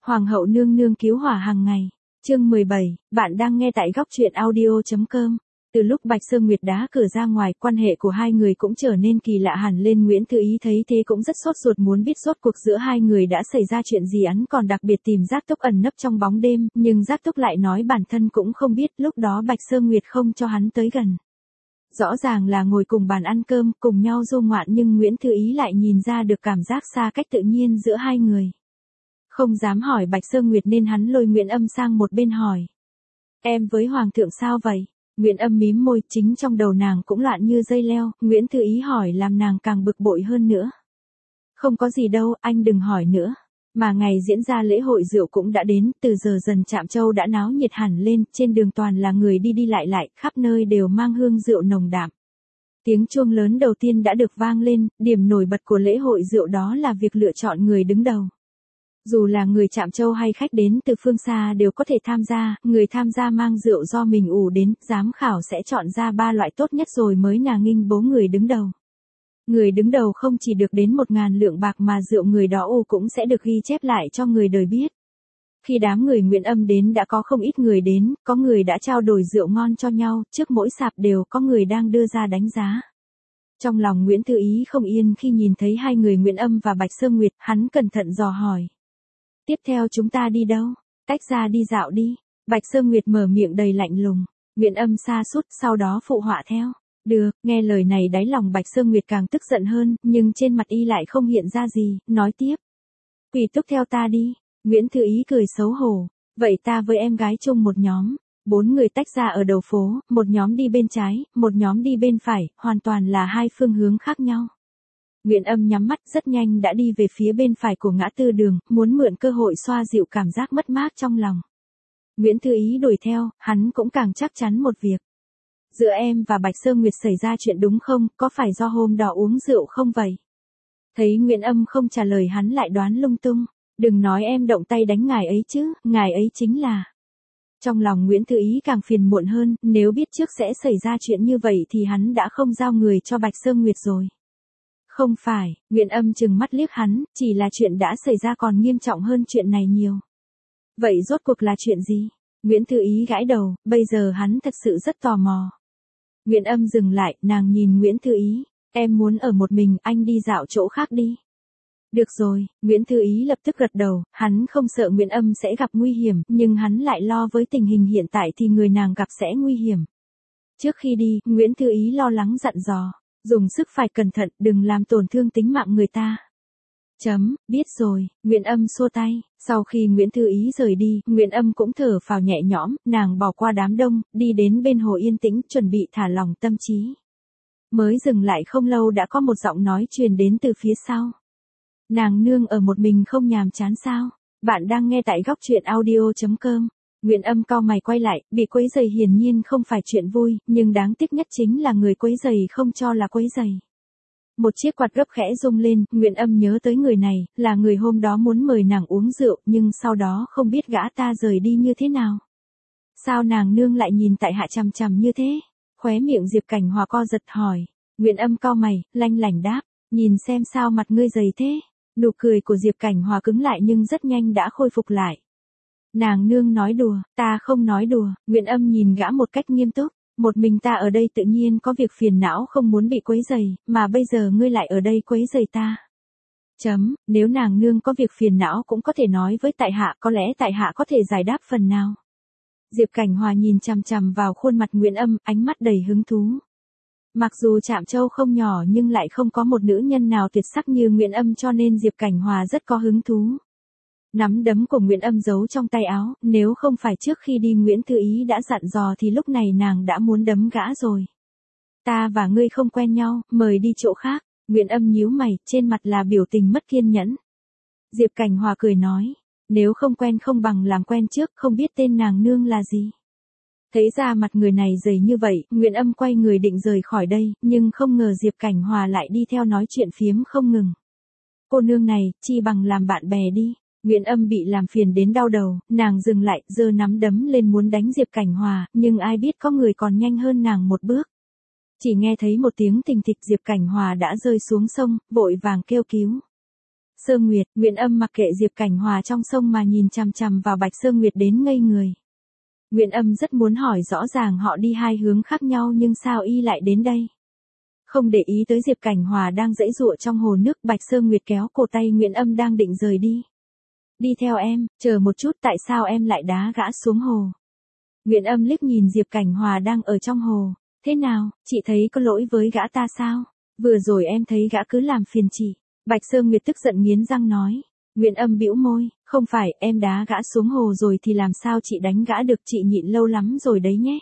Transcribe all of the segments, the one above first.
Hoàng hậu nương nương cứu hỏa hàng ngày. Chương 17, bạn đang nghe tại góc truyện audio.com. Từ lúc Bạch Sơ Nguyệt đá cửa ra ngoài, quan hệ của hai người cũng trở nên kỳ lạ hẳn lên. Nguyễn Thư Ý thấy thế cũng rất sốt ruột muốn biết rốt cuộc giữa hai người đã xảy ra chuyện gì, hắn còn đặc biệt tìm Giác Túc ẩn nấp trong bóng đêm, nhưng Giác Túc lại nói bản thân cũng không biết, lúc đó Bạch Sơ Nguyệt không cho hắn tới gần. Rõ ràng là ngồi cùng bàn ăn cơm, cùng nhau du ngoạn, nhưng Nguyễn Thư Ý lại nhìn ra được cảm giác xa cách tự nhiên giữa hai người. Không dám hỏi Bạch Sơ Nguyệt nên hắn lôi Nguyễn Âm sang một bên hỏi. Em với Hoàng thượng sao vậy? Nguyễn Âm mím môi, chính trong đầu nàng cũng loạn như dây leo. Nguyễn Thư Ý hỏi làm nàng càng bực bội hơn nữa. Không có gì đâu, anh đừng hỏi nữa. Mà ngày diễn ra lễ hội rượu cũng đã đến, từ giờ dần Trạm Châu đã náo nhiệt hẳn lên, trên đường toàn là người đi đi lại lại, khắp nơi đều mang hương rượu nồng đậm. Tiếng chuông lớn đầu tiên đã được vang lên, điểm nổi bật của lễ hội rượu đó là việc lựa chọn người đứng đầu. Dù là người Trạm Châu hay khách đến từ phương xa đều có thể tham gia, người tham gia mang rượu do mình ủ đến, giám khảo sẽ chọn ra 3 loại tốt nhất rồi mới nghinh bố người đứng đầu. Người đứng đầu không chỉ được đến 1.000 lượng bạc mà rượu người đó ủ cũng sẽ được ghi chép lại cho người đời biết. Khi đám người Nguyễn Âm đến đã có không ít người đến, có người đã trao đổi rượu ngon cho nhau, trước mỗi sạp đều có người đang đưa ra đánh giá. Trong lòng Nguyễn Thư Ý không yên khi nhìn thấy hai người Nguyễn Âm và Bạch Sơ Nguyệt, hắn cẩn thận dò hỏi. Tiếp theo chúng ta đi đâu? Tách ra đi dạo đi. Bạch Sơ Nguyệt mở miệng đầy lạnh lùng. Nguyễn Âm sa sút sau đó phụ họa theo. Được, nghe lời này đáy lòng Bạch Sơ Nguyệt càng tức giận hơn, nhưng trên mặt y lại không hiện ra gì, nói tiếp. Quỳ túc theo ta đi. Nguyễn Thư Ý cười xấu hổ. Vậy ta với em gái chung một nhóm. 4 người tách ra ở đầu phố, một nhóm đi bên trái, một nhóm đi bên phải, hoàn toàn là hai phương hướng khác nhau. Nguyễn Âm nhắm mắt rất nhanh đã đi về phía bên phải của ngã tư đường, muốn mượn cơ hội xoa dịu cảm giác mất mát trong lòng. Nguyễn Thư Ý đuổi theo, hắn cũng càng chắc chắn một việc. Giữa em và Bạch Sơ Nguyệt xảy ra chuyện đúng không, có phải do hôm đó uống rượu không vậy? Thấy Nguyễn Âm không trả lời hắn lại đoán lung tung. Đừng nói em động tay đánh ngài ấy chứ, ngài ấy chính là... Trong lòng Nguyễn Thư Ý càng phiền muộn hơn, nếu biết trước sẽ xảy ra chuyện như vậy thì hắn đã không giao người cho Bạch Sơ Nguyệt rồi. Không phải, Nguyễn Âm trừng mắt liếc hắn, chỉ là chuyện đã xảy ra còn nghiêm trọng hơn chuyện này nhiều. Vậy rốt cuộc là chuyện gì? Nguyễn Thư Ý gãi đầu, bây giờ hắn thật sự rất tò mò. Nguyễn Âm dừng lại, nàng nhìn Nguyễn Thư Ý, em muốn ở một mình, anh đi dạo chỗ khác đi. Được rồi, Nguyễn Thư Ý lập tức gật đầu, hắn không sợ Nguyễn Âm sẽ gặp nguy hiểm, nhưng hắn lại lo với tình hình hiện tại thì người nàng gặp sẽ nguy hiểm. Trước khi đi, Nguyễn Thư Ý lo lắng dặn dò, dùng sức phải cẩn thận, đừng làm tổn thương tính mạng người ta. Biết rồi, Nguyễn Âm xua tay, sau khi Nguyễn Thư Ý rời đi, Nguyễn Âm cũng thở phào nhẹ nhõm, nàng bỏ qua đám đông, đi đến bên hồ yên tĩnh, chuẩn bị thả lỏng tâm trí. Mới dừng lại không lâu đã có một giọng nói truyền đến từ phía sau. Nàng nương ở một mình không nhàm chán sao? Bạn đang nghe tại góc truyện audio.com. Nguyễn Âm cau mày quay lại, bị quấy rầy hiển nhiên không phải chuyện vui, nhưng đáng tiếc nhất chính là người quấy rầy không cho là quấy rầy. Một chiếc quạt gấp khẽ rung lên, Nguyễn Âm nhớ tới người này, là người hôm đó muốn mời nàng uống rượu, nhưng sau đó không biết gã ta rời đi như thế nào. Sao nàng nương lại nhìn tại hạ chằm chằm như thế? Khóe miệng Diệp Cảnh Hòa co giật hỏi. Nguyễn Âm cau mày, lanh lảnh đáp, nhìn xem sao mặt ngươi dày thế? Nụ cười của Diệp Cảnh Hòa cứng lại nhưng rất nhanh đã khôi phục lại. Nàng nương nói đùa, ta không nói đùa. Nguyễn Âm nhìn gã một cách nghiêm túc. Một mình ta ở đây tự nhiên có việc phiền não không muốn bị quấy rầy, mà bây giờ ngươi lại ở đây quấy rầy ta. Nếu nàng nương có việc phiền não cũng có thể nói với tại hạ, có lẽ tại hạ có thể giải đáp phần nào. Diệp Cảnh Hòa nhìn chằm chằm vào khuôn mặt Nguyễn Âm, ánh mắt đầy hứng thú. Mặc dù Trạm Châu không nhỏ nhưng lại không có một nữ nhân nào tuyệt sắc như Nguyễn Âm cho nên Diệp Cảnh Hòa rất có hứng thú. Nắm đấm của Nguyễn Âm giấu trong tay áo, nếu không phải trước khi đi Nguyễn Thư Ý đã dặn dò thì lúc này nàng đã muốn đấm gã rồi. Ta và ngươi không quen nhau, mời đi chỗ khác. Nguyễn Âm nhíu mày, trên mặt là biểu tình mất kiên nhẫn. Diệp Cảnh Hòa cười nói, nếu không quen không bằng làm quen trước, không biết tên nàng nương là gì. Thấy ra mặt người này dày như vậy, Nguyễn Âm quay người định rời khỏi đây, nhưng không ngờ Diệp Cảnh Hòa lại đi theo nói chuyện phiếm không ngừng. Cô nương này, chi bằng làm bạn bè đi. Nguyễn Âm bị làm phiền đến đau đầu, nàng dừng lại, giơ nắm đấm lên muốn đánh Diệp Cảnh Hòa, nhưng ai biết có người còn nhanh hơn nàng một bước. Chỉ nghe thấy một tiếng thình thịch, Diệp Cảnh Hòa đã rơi xuống sông, vội vàng kêu cứu. Sơ Nguyệt, Nguyễn Âm mặc kệ Diệp Cảnh Hòa trong sông mà nhìn chằm chằm vào Bạch Sơ Nguyệt đến ngây người. Nguyễn Âm rất muốn hỏi rõ ràng họ đi hai hướng khác nhau nhưng sao y lại đến đây. Không để ý tới Diệp Cảnh Hòa đang giãy giụa trong hồ nước, Bạch Sơ Nguyệt kéo cổ tay Nguyễn Âm đang định rời đi. Đi theo em, chờ một chút, tại sao em lại đá gã xuống hồ? Nguyễn Âm liếc nhìn Diệp Cảnh Hòa đang ở trong hồ. Thế nào, chị thấy có lỗi với gã ta sao? Vừa rồi em thấy gã cứ làm phiền chị. Bạch Sơ Nguyệt tức giận nghiến răng nói. Nguyễn Âm bĩu môi, không phải, em đá gã xuống hồ rồi thì làm sao chị đánh gã được, chị nhịn lâu lắm rồi đấy nhé.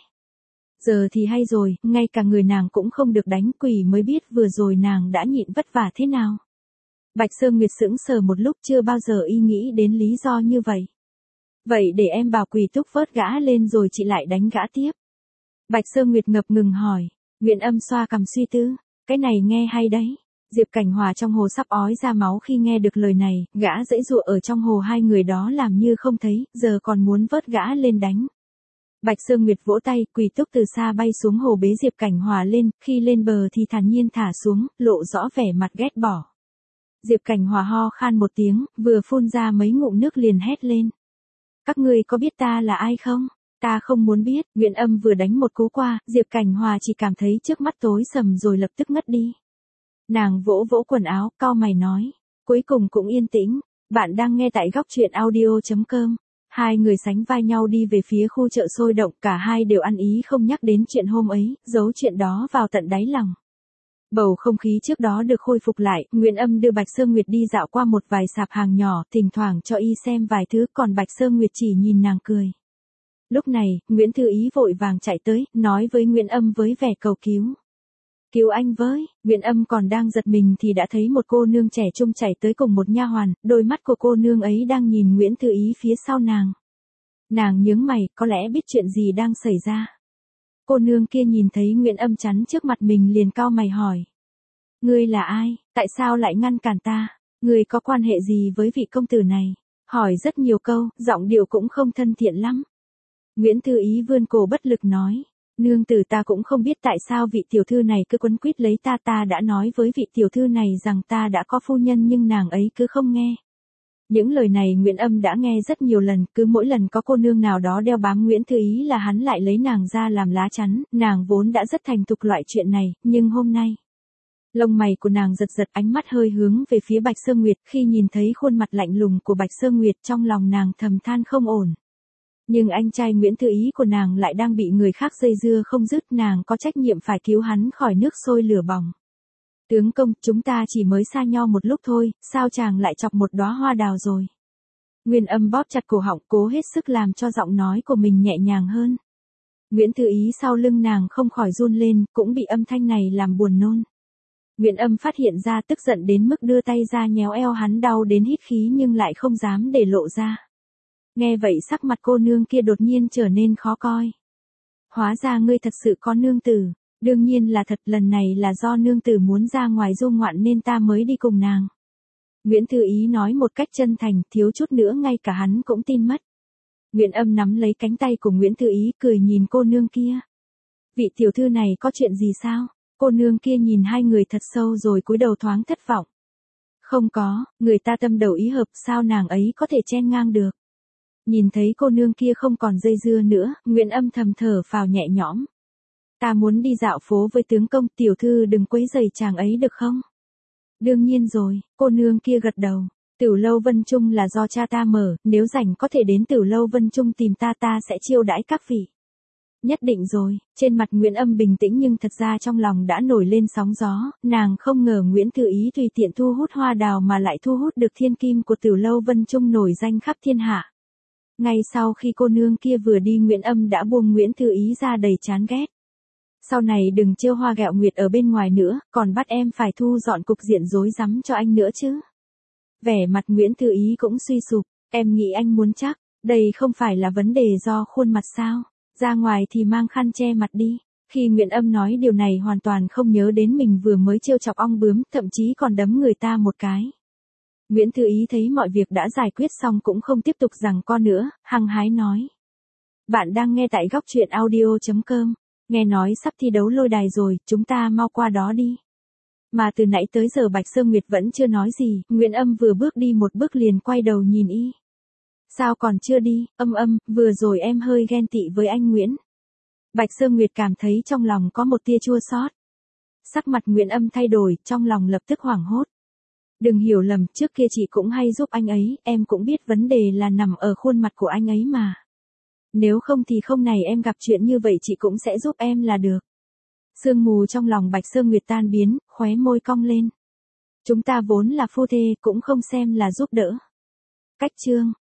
Giờ thì hay rồi, ngay cả người nàng cũng không được đánh, quỷ mới biết vừa rồi nàng đã nhịn vất vả thế nào. Bạch Sơ Nguyệt sững sờ một lúc, chưa bao giờ y nghĩ đến lý do như vậy. Vậy để em bảo Quỳ Túc vớt gã lên rồi chị lại đánh gã tiếp. Bạch Sơ Nguyệt ngập ngừng hỏi. Nguyễn Âm xoa cằm suy tư, cái này nghe hay đấy. Diệp Cảnh Hòa trong hồ sắp ói ra máu khi nghe được lời này, gã giãy giụa ở trong hồ, hai người đó làm như không thấy, giờ còn muốn vớt gã lên đánh. Bạch Sơ Nguyệt vỗ tay, Quỳ Túc từ xa bay xuống hồ bế Diệp Cảnh Hòa lên, khi lên bờ thì thản nhiên thả xuống, lộ rõ vẻ mặt ghét bỏ. Diệp Cảnh Hòa ho khan một tiếng, vừa phun ra mấy ngụm nước liền hét lên. Các ngươi có biết ta là ai không? Ta không muốn biết. Nguyễn Âm vừa đánh một cú qua, Diệp Cảnh Hòa chỉ cảm thấy trước mắt tối sầm rồi lập tức ngất đi. Nàng vỗ vỗ quần áo, cau mày nói. Cuối cùng cũng yên tĩnh. Bạn đang nghe tại góc truyện audio.com. Hai người sánh vai nhau đi về phía khu chợ sôi động, cả hai đều ăn ý không nhắc đến chuyện hôm ấy, giấu chuyện đó vào tận đáy lòng. Bầu không khí trước đó được khôi phục lại, Nguyễn Âm đưa Bạch Sơ Nguyệt đi dạo qua một vài sạp hàng nhỏ, thỉnh thoảng cho y xem vài thứ, còn Bạch Sơ Nguyệt chỉ nhìn nàng cười. Lúc này, Nguyễn Thư Ý vội vàng chạy tới, nói với Nguyễn Âm với vẻ cầu cứu. Cứu anh với. Nguyễn Âm còn đang giật mình thì đã thấy một cô nương trẻ trung chạy tới cùng một nha hoàn, đôi mắt của cô nương ấy đang nhìn Nguyễn Thư Ý phía sau nàng. Nàng nhướng mày, có lẽ biết chuyện gì đang xảy ra. Cô nương kia nhìn thấy Nguyễn Âm chắn trước mặt mình liền cau mày hỏi. Ngươi là ai, tại sao lại ngăn cản ta? Ngươi có quan hệ gì với vị công tử này? Hỏi rất nhiều câu, giọng điệu cũng không thân thiện lắm. Nguyễn Thư Ý vươn cổ bất lực nói. Nương tử, ta cũng không biết tại sao vị tiểu thư này cứ quấn quýt lấy ta, ta đã nói với vị tiểu thư này rằng ta đã có phu nhân nhưng nàng ấy cứ không nghe. Những lời này Nguyễn Âm đã nghe rất nhiều lần, cứ mỗi lần có cô nương nào đó đeo bám Nguyễn Thư Ý là hắn lại lấy nàng ra làm lá chắn, nàng vốn đã rất thành thục loại chuyện này, nhưng hôm nay. Lông mày của nàng giật giật, ánh mắt hơi hướng về phía Bạch Sơ Nguyệt, khi nhìn thấy khuôn mặt lạnh lùng của Bạch Sơ Nguyệt trong lòng nàng thầm than không ổn. Nhưng anh trai Nguyễn Thư Ý của nàng lại đang bị người khác dây dưa không dứt, nàng có trách nhiệm phải cứu hắn khỏi nước sôi lửa bỏng. Tướng công, chúng ta chỉ mới xa nhau một lúc thôi, sao chàng lại chọc một đóa hoa đào rồi? Nguyên Âm bóp chặt cổ họng, cố hết sức làm cho giọng nói của mình nhẹ nhàng hơn. Nguyễn Thư Ý sau lưng nàng không khỏi run lên, cũng bị âm thanh này làm buồn nôn. Nguyễn Âm phát hiện ra, tức giận đến mức đưa tay ra nhéo eo hắn, đau đến hít khí nhưng lại không dám để lộ ra. Nghe vậy sắc mặt cô nương kia đột nhiên trở nên khó coi. Hóa ra ngươi thật sự có nương tử. Đương nhiên là thật, lần này là do nương tử muốn ra ngoài du ngoạn nên ta mới đi cùng nàng. Nguyễn Thư Ý nói một cách chân thành, thiếu chút nữa ngay cả hắn cũng tin mất. Nguyễn Âm nắm lấy cánh tay của Nguyễn Thư Ý, cười nhìn cô nương kia. Vị tiểu thư này có chuyện gì sao? Cô nương kia nhìn hai người thật sâu rồi cúi đầu thoáng thất vọng. Không có, người ta tâm đầu ý hợp, sao nàng ấy có thể chen ngang được. Nhìn thấy cô nương kia không còn dây dưa nữa, Nguyễn Âm thầm thở phào nhẹ nhõm. Ta muốn đi dạo phố với tướng công, tiểu thư đừng quấy rầy chàng ấy được không? Đương nhiên rồi, cô nương kia gật đầu. Tửu lâu Vân Trung là do cha ta mở, nếu rảnh có thể đến Tửu lâu Vân Trung tìm ta, ta sẽ chiêu đãi các vị. Nhất định rồi. Trên mặt Nguyễn Âm bình tĩnh nhưng thật ra trong lòng đã nổi lên sóng gió, nàng không ngờ Nguyễn Thư Ý tùy tiện thu hút hoa đào mà lại thu hút được thiên kim của Tửu lâu Vân Trung nổi danh khắp thiên hạ. Ngay sau khi cô nương kia vừa đi, Nguyễn Âm đã buông Nguyễn Thư Ý ra đầy chán ghét. Sau này đừng trêu hoa ghẹo nguyệt ở bên ngoài nữa, còn bắt em phải thu dọn cục diện rối rắm cho anh nữa chứ. Vẻ mặt Nguyễn Thư Ý cũng suy sụp, em nghĩ anh muốn chắc, đây không phải là vấn đề do khuôn mặt sao, ra ngoài thì mang khăn che mặt đi. Khi Nguyễn Âm nói điều này hoàn toàn không nhớ đến mình vừa mới trêu chọc ong bướm, thậm chí còn đấm người ta một cái. Nguyễn Thư Ý thấy mọi việc đã giải quyết xong cũng không tiếp tục giằng co nữa, hăng hái nói. Bạn đang nghe tại góc truyện audio.com. Nghe nói sắp thi đấu lôi đài rồi, chúng ta mau qua đó đi. Mà từ nãy tới giờ Bạch Sơ Nguyệt vẫn chưa nói gì, Nguyễn Âm vừa bước đi một bước liền quay đầu nhìn y. Sao còn chưa đi, vừa rồi em hơi ghen tị với anh Nguyễn. Bạch Sơ Nguyệt cảm thấy trong lòng có một tia chua xót. Sắc mặt Nguyễn Âm thay đổi, trong lòng lập tức hoảng hốt. Đừng hiểu lầm, trước kia chị cũng hay giúp anh ấy, em cũng biết vấn đề là nằm ở khuôn mặt của anh ấy mà. Nếu không thì không này em gặp chuyện như vậy chị cũng sẽ giúp em là được. Sương mù trong lòng Bạch Sơ Nguyệt tan biến, khóe môi cong lên. Chúng ta vốn là phu thê, cũng không xem là giúp đỡ. Cách chương